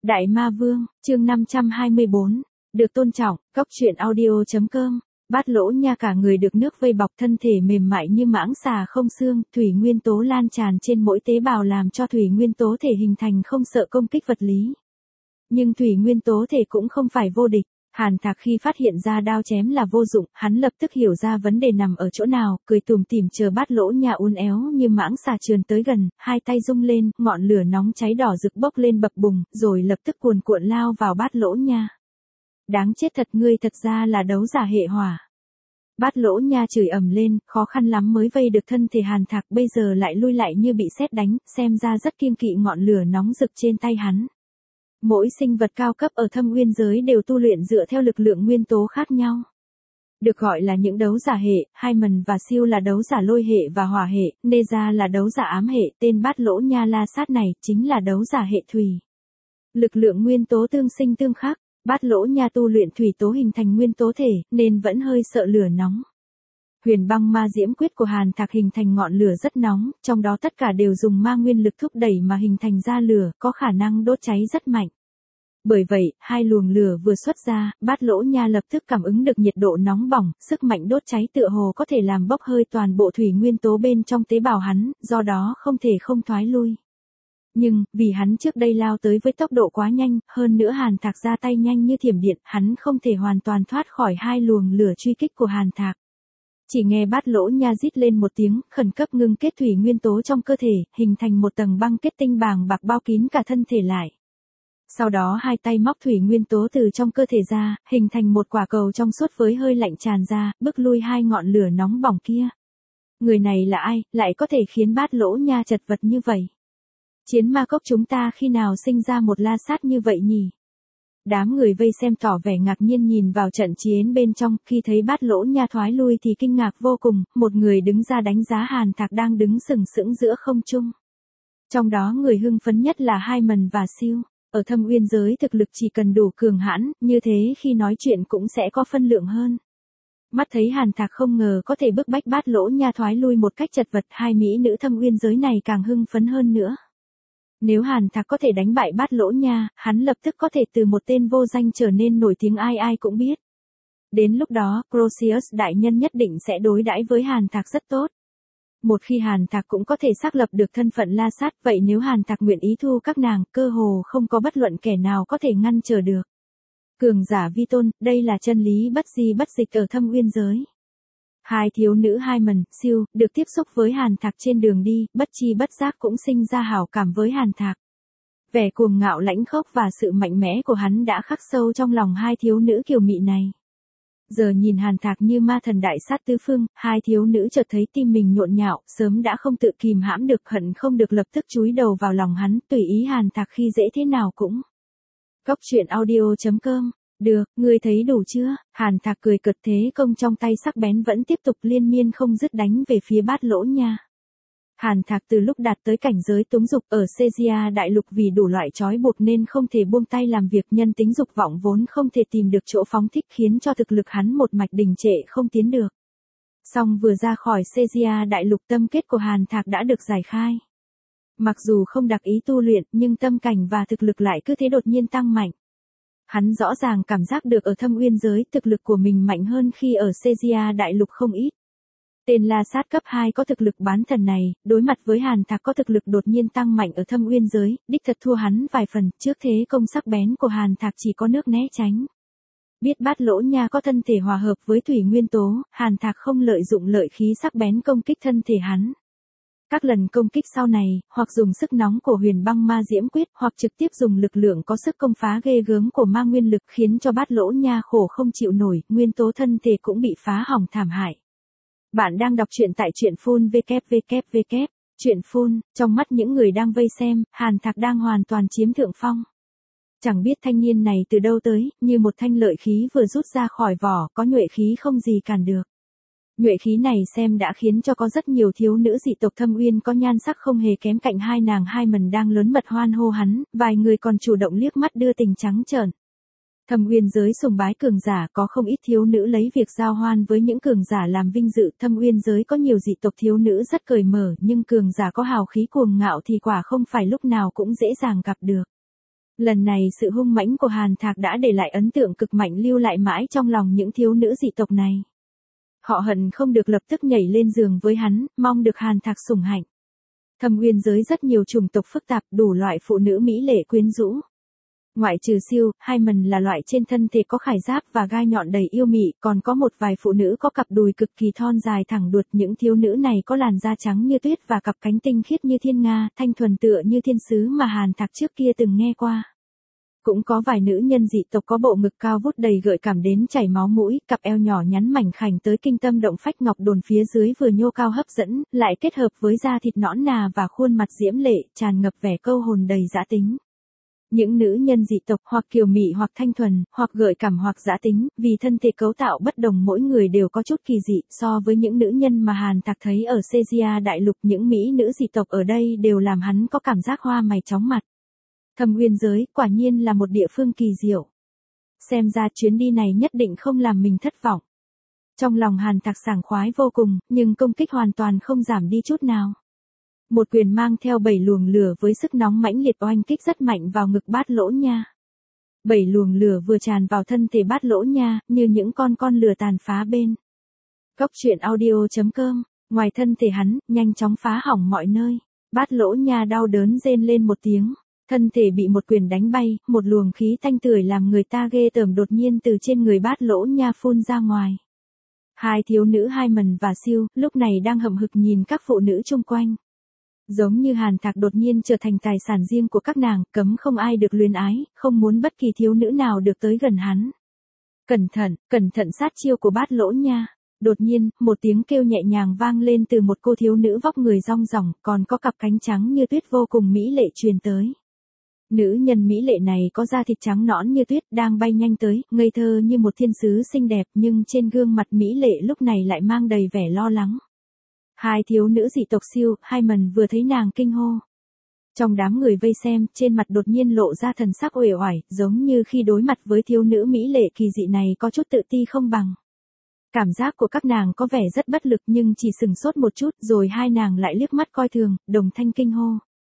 Đại Ma Vương, chương 524, được tôn trọng, góc truyện audio.com. Bát Lỗ Nha cả người được nước vây bọc, thân thể mềm mại như mãng xà không xương, thủy nguyên tố lan tràn trên mỗi tế bào làm cho thủy nguyên tố thể hình thành không sợ công kích vật lý. Nhưng thủy nguyên tố thể cũng không phải vô địch. Hàn Thạc khi phát hiện ra đao chém là vô dụng, hắn lập tức hiểu ra vấn đề nằm ở chỗ nào, cười tủm tỉm chờ Bát Lỗ Nha uốn éo như mãng xà trườn tới gần, hai tay rung lên, ngọn lửa nóng cháy đỏ rực bốc lên bập bùng, rồi lập tức cuồn cuộn lao vào Bát Lỗ Nha. Đáng chết thật, ngươi thật ra là đấu giả hệ hỏa. Bát Lỗ Nha chửi ầm lên, khó khăn lắm mới vây được thân thể Hàn Thạc, bây giờ lại lui lại như bị sét đánh, xem ra rất kiêng kỵ ngọn lửa nóng rực trên tay hắn. Mỗi sinh vật cao cấp ở Thâm Uyên giới đều tu luyện dựa theo lực lượng nguyên tố khác nhau. Được gọi là những đấu giả hệ, Haimon và Siêu là đấu giả lôi hệ và hỏa hệ, Neza là đấu giả ám hệ, tên Bát Lỗ Nha La Sát này chính là đấu giả hệ thủy. Lực lượng nguyên tố tương sinh tương khắc, Bát Lỗ Nha tu luyện thủy tố hình thành nguyên tố thể, nên vẫn hơi sợ lửa nóng. Huyền băng ma diễm quyết của Hàn Thạc hình thành ngọn lửa rất nóng, trong đó tất cả đều dùng ma nguyên lực thúc đẩy mà hình thành ra lửa, có khả năng đốt cháy rất mạnh. Bởi vậy, hai luồng lửa vừa xuất ra, Bát Lỗ Nha lập tức cảm ứng được nhiệt độ nóng bỏng, sức mạnh đốt cháy tựa hồ có thể làm bốc hơi toàn bộ thủy nguyên tố bên trong tế bào hắn, do đó không thể không thoái lui. Nhưng, vì hắn trước đây lao tới với tốc độ quá nhanh, hơn nữa Hàn Thạc ra tay nhanh như thiểm điện, hắn không thể hoàn toàn thoát khỏi hai luồng lửa truy kích của Hàn Thạc. Chỉ nghe Bát Lỗ Nha rít lên một tiếng, khẩn cấp ngưng kết thủy nguyên tố trong cơ thể, hình thành một tầng băng kết tinh bàng bạc bao kín cả thân thể lại. Sau đó hai tay móc thủy nguyên tố từ trong cơ thể ra, hình thành một quả cầu trong suốt với hơi lạnh tràn ra, bức lui hai ngọn lửa nóng bỏng kia. Người này là ai, lại có thể khiến Bát Lỗ Nha chật vật như vậy? Chiến ma cốc chúng ta khi nào sinh ra một La Sát như vậy nhỉ? Đám người vây xem tỏ vẻ ngạc nhiên nhìn vào trận chiến bên trong, khi thấy Bát Lỗ Nha thoái lui thì kinh ngạc vô cùng, một người đứng ra đánh giá Hàn Thạc đang đứng sừng sững giữa không trung. Trong đó người hưng phấn nhất là Haimon và Siêu. Ở Thâm Uyên giới thực lực chỉ cần đủ cường hãn, như thế khi nói chuyện cũng sẽ có phân lượng hơn. Mắt thấy Hàn Thạc không ngờ có thể bức bách Bát Lỗ Nha thoái lui một cách chật vật, hai mỹ nữ Thâm Uyên giới này càng hưng phấn hơn nữa. Nếu Hàn Thạc có thể đánh bại Bát Lỗ Nha, hắn lập tức có thể từ một tên vô danh trở nên nổi tiếng ai ai cũng biết. Đến lúc đó, Crozius đại nhân nhất định sẽ đối đãi với Hàn Thạc rất tốt. Một khi Hàn Thạc cũng có thể xác lập được thân phận La Sát, vậy nếu Hàn Thạc nguyện ý thu các nàng, cơ hồ không có bất luận kẻ nào có thể ngăn trở được. Cường giả vi tôn, đây là chân lý bất di bất dịch ở Thâm Uyên giới. Hai thiếu nữ Haimon, Siêu, được tiếp xúc với Hàn Thạc trên đường đi, bất chi bất giác cũng sinh ra hảo cảm với Hàn Thạc. Vẻ cuồng ngạo lãnh khốc và sự mạnh mẽ của hắn đã khắc sâu trong lòng hai thiếu nữ kiều mị này. Giờ nhìn Hàn Thạc như ma thần đại sát tứ phương, hai thiếu nữ chợt thấy tim mình nhộn nhạo, sớm đã không tự kìm hãm được, hận không được lập tức chúi đầu vào lòng hắn, tùy ý Hàn Thạc khi dễ thế nào cũng. Góc truyện audio.com. Được, ngươi thấy đủ chưa? Hàn Thạc cười cợt, thế công trong tay sắc bén vẫn tiếp tục liên miên không dứt đánh về phía Bát Lỗ Nha. Hàn Thạc từ lúc đạt tới cảnh giới túng dục ở Caesarea đại lục vì đủ loại trói buộc nên không thể buông tay làm việc, nhân tính dục vọng vốn không thể tìm được chỗ phóng thích khiến cho thực lực hắn một mạch đình trệ không tiến được. Song vừa ra khỏi Caesarea đại lục, tâm kết của Hàn Thạc đã được giải khai. Mặc dù không đặc ý tu luyện nhưng tâm cảnh và thực lực lại cứ thế đột nhiên tăng mạnh. Hắn rõ ràng cảm giác được ở Thâm Uyên giới thực lực của mình mạnh hơn khi ở Caesarea đại lục không ít. Tên La Sát cấp 2 có thực lực bán thần này, đối mặt với Hàn Thạc có thực lực đột nhiên tăng mạnh ở Thâm Uyên giới, đích thật thua hắn vài phần, trước thế công sắc bén của Hàn Thạc chỉ có nước né tránh. Biết Bát Lỗ Nha có thân thể hòa hợp với thủy nguyên tố, Hàn Thạc không lợi dụng lợi khí sắc bén công kích thân thể hắn. Các lần công kích sau này, hoặc dùng sức nóng của huyền băng ma diễm quyết, hoặc trực tiếp dùng lực lượng có sức công phá ghê gớm của ma nguyên lực khiến cho Bát Lỗ Nha khổ không chịu nổi, nguyên tố thân thể cũng bị phá hỏng thảm hại. Bạn đang đọc truyện tại truyện phun www. Truyện phun, trong mắt những người đang vây xem, Hàn Thạc đang hoàn toàn chiếm thượng phong. Chẳng biết thanh niên này từ đâu tới, như một thanh lợi khí vừa rút ra khỏi vỏ, có nhuệ khí không gì cản được. Nhuệ khí này xem đã khiến cho có rất nhiều thiếu nữ dị tộc Thâm Uyên có nhan sắc không hề kém cạnh hai nàng Haimon đang lớn mật hoan hô hắn, vài người còn chủ động liếc mắt đưa tình trắng trợn. Thâm Uyên giới sùng bái cường giả, có không ít thiếu nữ lấy việc giao hoan với những cường giả làm vinh dự. Thâm Uyên giới có nhiều dị tộc thiếu nữ rất cởi mở, nhưng cường giả có hào khí cuồng ngạo thì quả không phải lúc nào cũng dễ dàng gặp được. Lần này sự hung mãnh của Hàn Thạc đã để lại ấn tượng cực mạnh lưu lại mãi trong lòng những thiếu nữ dị tộc này. Họ hận không được lập tức nhảy lên giường với hắn, mong được Hàn Thạc sủng hạnh. Thâm Uyên giới rất nhiều chủng tộc phức tạp, đủ loại phụ nữ mỹ lệ quyến rũ. Ngoại trừ Siêu, Hyman là loại trên thân thể có khải giáp và gai nhọn đầy yêu mị, còn có một vài phụ nữ có cặp đùi cực kỳ thon dài thẳng đuột. Những thiếu nữ này có làn da trắng như tuyết và cặp cánh tinh khiết như thiên nga, thanh thuần tựa như thiên sứ mà Hàn Thạc trước kia từng nghe qua. Cũng có vài nữ nhân dị tộc có bộ ngực cao vút đầy gợi cảm đến chảy máu mũi, cặp eo nhỏ nhắn mảnh khảnh tới kinh tâm động phách, ngọc đồn phía dưới vừa nhô cao hấp dẫn, lại kết hợp với da thịt nõn nà và khuôn mặt diễm lệ, tràn ngập vẻ câu hồn đầy dã tính. Những nữ nhân dị tộc hoặc kiều mị hoặc thanh thuần, hoặc gợi cảm hoặc dã tính, vì thân thể cấu tạo bất đồng mỗi người đều có chút kỳ dị. So với những nữ nhân mà Hàn Thạc thấy ở Caesarea đại lục, những mỹ nữ dị tộc ở đây đều làm hắn có cảm giác hoa mày chóng mặt. Thâm Uyên giới quả nhiên là một địa phương kỳ diệu. Xem ra chuyến đi này nhất định không làm mình thất vọng. Trong lòng Hàn Thạc sảng khoái vô cùng, nhưng công kích hoàn toàn không giảm đi chút nào. Một quyền mang theo 7 luồng lửa với sức nóng mãnh liệt oanh kích rất mạnh vào ngực Bát Lỗ Nha. 7 luồng lửa vừa tràn vào thân thể Bát Lỗ Nha, như những con lửa tàn phá bên. Góc truyện audio.com, ngoài thân thể hắn, nhanh chóng phá hỏng mọi nơi. Bát Lỗ Nha đau đớn rên lên một tiếng. Thân thể bị một quyền đánh bay, một luồng khí thanh tưởi làm người ta ghê tởm đột nhiên từ trên người Bát Lỗ Nha phun ra ngoài. Hai thiếu nữ Hyman và Siêu, lúc này đang hậm hực nhìn các phụ nữ chung quanh. Giống như Hàn Thạc đột nhiên trở thành tài sản riêng của các nàng, cấm không ai được luyến ái, không muốn bất kỳ thiếu nữ nào được tới gần hắn. Cẩn thận sát chiêu của Bát Lỗ Nha. Đột nhiên, một tiếng kêu nhẹ nhàng vang lên từ một cô thiếu nữ vóc người rong ròng, còn có cặp cánh trắng như tuyết vô cùng mỹ lệ truyền tới. Nữ nhân mỹ lệ này có da thịt trắng nõn như tuyết, đang bay nhanh tới, ngây thơ như một thiên sứ xinh đẹp, nhưng trên gương mặt mỹ lệ lúc này lại mang đầy vẻ lo lắng. Hai thiếu nữ dị tộc Siêu, Hyman vừa thấy nàng kinh hô. Trong đám người vây xem, trên mặt đột nhiên lộ ra thần sắc uể oải, giống như khi đối mặt với thiếu nữ mỹ lệ kỳ dị này có chút tự ti không bằng. Cảm giác của các nàng có vẻ rất bất lực nhưng chỉ sừng sốt một chút, rồi hai nàng lại liếc mắt coi thường, đồng thanh kinh hô.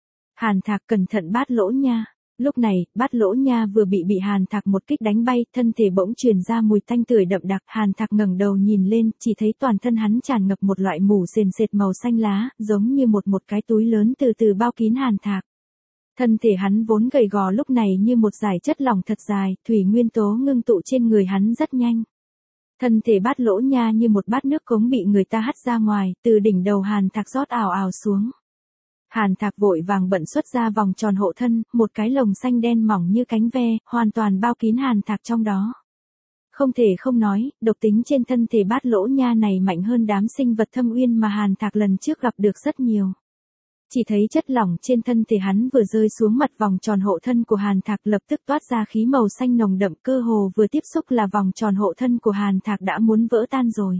Hàn Thạc, cẩn thận Bát Lỗ Nha. Lúc này, Bát Lỗ Nha vừa bị Hàn Thạc một kích đánh bay, thân thể bỗng truyền ra mùi tanh tưởi đậm đặc. Hàn Thạc ngẩng đầu nhìn lên, chỉ thấy toàn thân hắn tràn ngập một loại mủ sền sệt màu xanh lá, giống như một cái túi lớn từ từ bao kín Hàn Thạc. Thân thể hắn vốn gầy gò lúc này như một dải chất lỏng thật dài, thủy nguyên tố ngưng tụ trên người hắn rất nhanh. Thân thể Bát Lỗ Nha như một bát nước cống bị người ta hắt ra ngoài, từ đỉnh đầu Hàn Thạc rót ào ào xuống. Hàn Thạc vội vàng bận xuất ra vòng tròn hộ thân, một cái lồng xanh đen mỏng như cánh ve, hoàn toàn bao kín Hàn Thạc trong đó. Không thể không nói, độc tính trên thân thể Bát Lỗ Nha này mạnh hơn đám sinh vật thâm uyên mà Hàn Thạc lần trước gặp được rất nhiều. Chỉ thấy chất lỏng trên thân thể hắn vừa rơi xuống mặt vòng tròn hộ thân của Hàn Thạc lập tức toát ra khí màu xanh nồng đậm, cơ hồ vừa tiếp xúc là vòng tròn hộ thân của Hàn Thạc đã muốn vỡ tan rồi.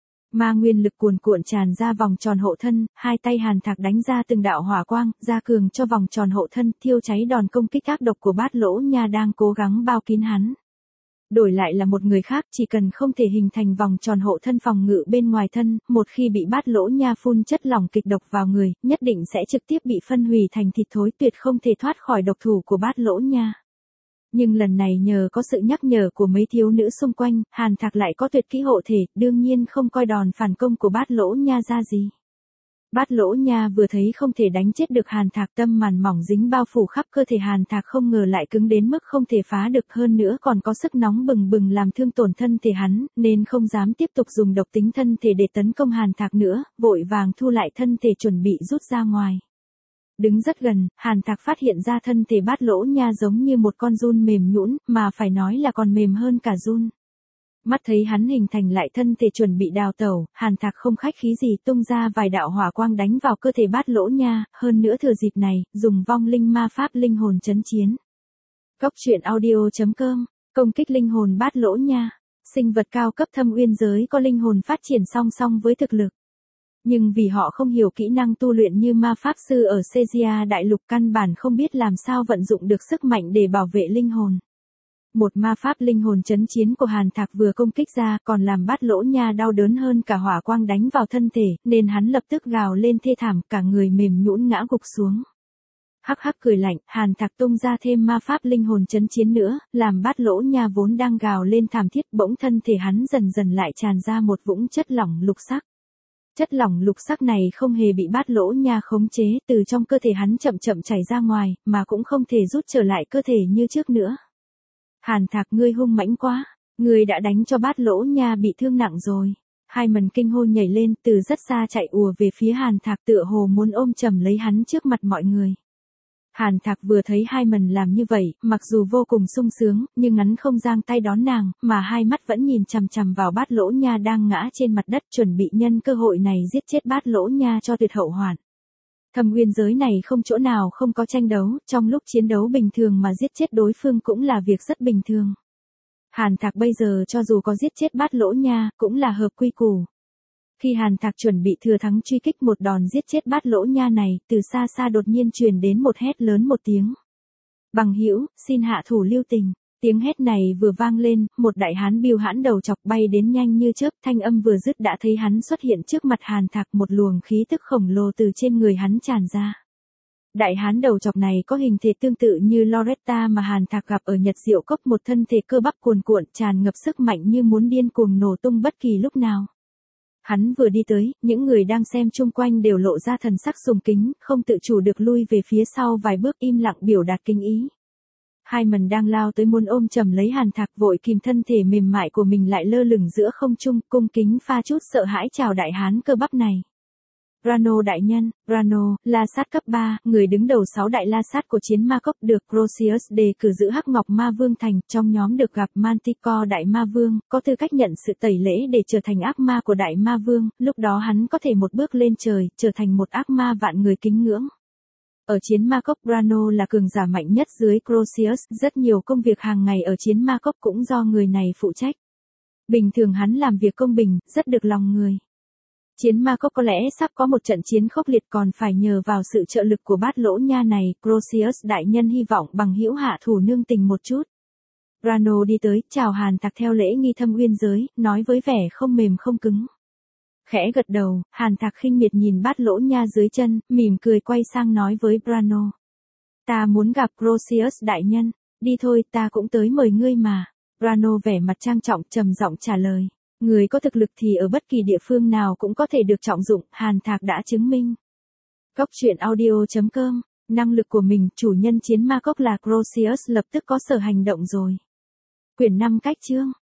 Ma nguyên lực cuồn cuộn tràn ra vòng tròn hộ thân, hai tay Hàn Thạc đánh ra từng đạo hỏa quang, gia cường cho vòng tròn hộ thân, thiêu cháy đòn công kích ác độc của Bát Lỗ Nha đang cố gắng bao kín hắn. Đổi lại là một người khác, chỉ cần không thể hình thành vòng tròn hộ thân phòng ngự bên ngoài thân, một khi bị Bát Lỗ Nha phun chất lỏng kịch độc vào người, nhất định sẽ trực tiếp bị phân hủy thành thịt thối, tuyệt không thể thoát khỏi độc thủ của Bát Lỗ Nha. Nhưng lần này nhờ có sự nhắc nhở của mấy thiếu nữ xung quanh, Hàn Thạc lại có tuyệt kỹ hộ thể, đương nhiên không coi đòn phản công của Bát Lỗ Nha ra gì. Bát Lỗ Nha vừa thấy không thể đánh chết được Hàn Thạc, tâm màn mỏng dính bao phủ khắp cơ thể Hàn Thạc không ngờ lại cứng đến mức không thể phá được, hơn nữa còn có sức nóng bừng bừng làm thương tổn thân thể hắn, nên không dám tiếp tục dùng độc tính thân thể để tấn công Hàn Thạc nữa, vội vàng thu lại thân thể chuẩn bị rút ra ngoài. Đứng rất gần, Hàn Thạc phát hiện ra thân thể Bát Lỗ Nha giống như một con giun mềm nhũn, mà phải nói là còn mềm hơn cả giun. Mắt thấy hắn hình thành lại thân thể chuẩn bị đào tẩu, Hàn Thạc không khách khí gì tung ra vài đạo hỏa quang đánh vào cơ thể Bát Lỗ Nha, hơn nữa thừa dịp này, dùng vong linh ma pháp linh hồn chấn chiến. Góc truyện audio.com, công kích linh hồn Bát Lỗ Nha. Sinh vật cao cấp thâm uyên giới có linh hồn phát triển song song với thực lực. Nhưng vì họ không hiểu kỹ năng tu luyện như ma pháp sư ở Caesarea đại lục, căn bản không biết làm sao vận dụng được sức mạnh để bảo vệ linh hồn. Một ma pháp linh hồn chấn chiến của Hàn Thạc vừa công kích ra còn làm Bát Lỗ Nha đau đớn hơn cả hỏa quang đánh vào thân thể, nên hắn lập tức gào lên thê thảm, cả người mềm nhũn ngã gục xuống. Hắc hắc cười lạnh, Hàn Thạc tung ra thêm ma pháp linh hồn chấn chiến nữa, làm Bát Lỗ Nha vốn đang gào lên thảm thiết, bỗng thân thể hắn dần dần lại tràn ra một vũng chất lỏng lục sắc. Chất lỏng lục sắc này không hề bị Bát Lỗ Nha khống chế, từ trong cơ thể hắn chậm chậm chảy ra ngoài, mà cũng không thể rút trở lại cơ thể như trước nữa. Hàn Thạc, ngươi hung mãnh quá, ngươi đã đánh cho Bát Lỗ Nha bị thương nặng rồi. Hai mần kinh hô nhảy lên, từ rất xa chạy ùa về phía Hàn Thạc, tựa hồ muốn ôm chầm lấy hắn trước mặt mọi người. Hàn Thạc vừa thấy hai mần làm như vậy, mặc dù vô cùng sung sướng, nhưng hắn không giang tay đón nàng, mà hai mắt vẫn nhìn chằm chằm vào Bát Lỗ Nha đang ngã trên mặt đất, chuẩn bị nhân cơ hội này giết chết Bát Lỗ Nha cho tuyệt hậu hoạn. Thâm uyên giới này không chỗ nào không có tranh đấu, trong lúc chiến đấu bình thường mà giết chết đối phương cũng là việc rất bình thường. Hàn Thạc bây giờ cho dù có giết chết Bát Lỗ Nha, cũng là hợp quy củ. Khi Hàn Thạc chuẩn bị thừa thắng truy kích một đòn giết chết Bát Lỗ Nha này, từ xa xa đột nhiên truyền đến một hét lớn một tiếng. Bằng hữu, xin hạ thủ lưu tình. Tiếng hét này vừa vang lên, một đại hán bưu hãn đầu chọc bay đến nhanh như chớp, thanh âm vừa dứt đã thấy hắn xuất hiện trước mặt Hàn Thạc, một luồng khí tức khổng lồ từ trên người hắn tràn ra. Đại hán đầu chọc này có hình thể tương tự như Loretta mà Hàn Thạc gặp ở Nhật Diệu Cốc, một thân thể cơ bắp cuồn cuộn tràn ngập sức mạnh như muốn điên cuồng nổ tung bất kỳ lúc nào. Hắn vừa đi tới, những người đang xem chung quanh đều lộ ra thần sắc sùng kính, không tự chủ được lui về phía sau vài bước im lặng biểu đạt kính ý. Hai mần đang lao tới muốn ôm chầm lấy Hàn Thạc, vội kìm thân thể mềm mại của mình lại lơ lửng giữa không trung, cung kính pha chút sợ hãi chào đại hán cơ bắp này. Rano đại nhân, Rano, la sát cấp 3, người đứng đầu 6 đại la sát của chiến ma cốc, được Crozius đề cử giữ Hắc Ngọc Ma Vương thành, trong nhóm được gặp Manticore đại ma vương, có tư cách nhận sự tẩy lễ để trở thành ác ma của đại ma vương, lúc đó hắn có thể một bước lên trời, trở thành một ác ma vạn người kính ngưỡng. Ở chiến ma cốc, Rano là cường giả mạnh nhất dưới Crozius, rất nhiều công việc hàng ngày ở chiến ma cốc cũng do người này phụ trách. Bình thường hắn làm việc công bình, rất được lòng người. Chiến ma cốc có lẽ sắp có một trận chiến khốc liệt, còn phải nhờ vào sự trợ lực của Bát Lỗ Nha này, Crozius đại nhân hy vọng bằng hữu hạ thủ nương tình một chút. Rano đi tới, chào Hàn Thạc theo lễ nghi thâm uyên giới, nói với vẻ không mềm không cứng. Khẽ gật đầu, Hàn Thạc khinh miệt nhìn Bát Lỗ Nha dưới chân, mỉm cười quay sang nói với Rano. Ta muốn gặp Crozius đại nhân, đi thôi, ta cũng tới mời ngươi mà. Rano vẻ mặt trang trọng trầm giọng trả lời. Người có thực lực thì ở bất kỳ địa phương nào cũng có thể được trọng dụng, Hàn Thạc đã chứng minh. Cốc truyện audio.com, năng lực của mình, chủ nhân chiến ma cốc là Crozius lập tức có sở hành động rồi. Quyển 5 cách chương.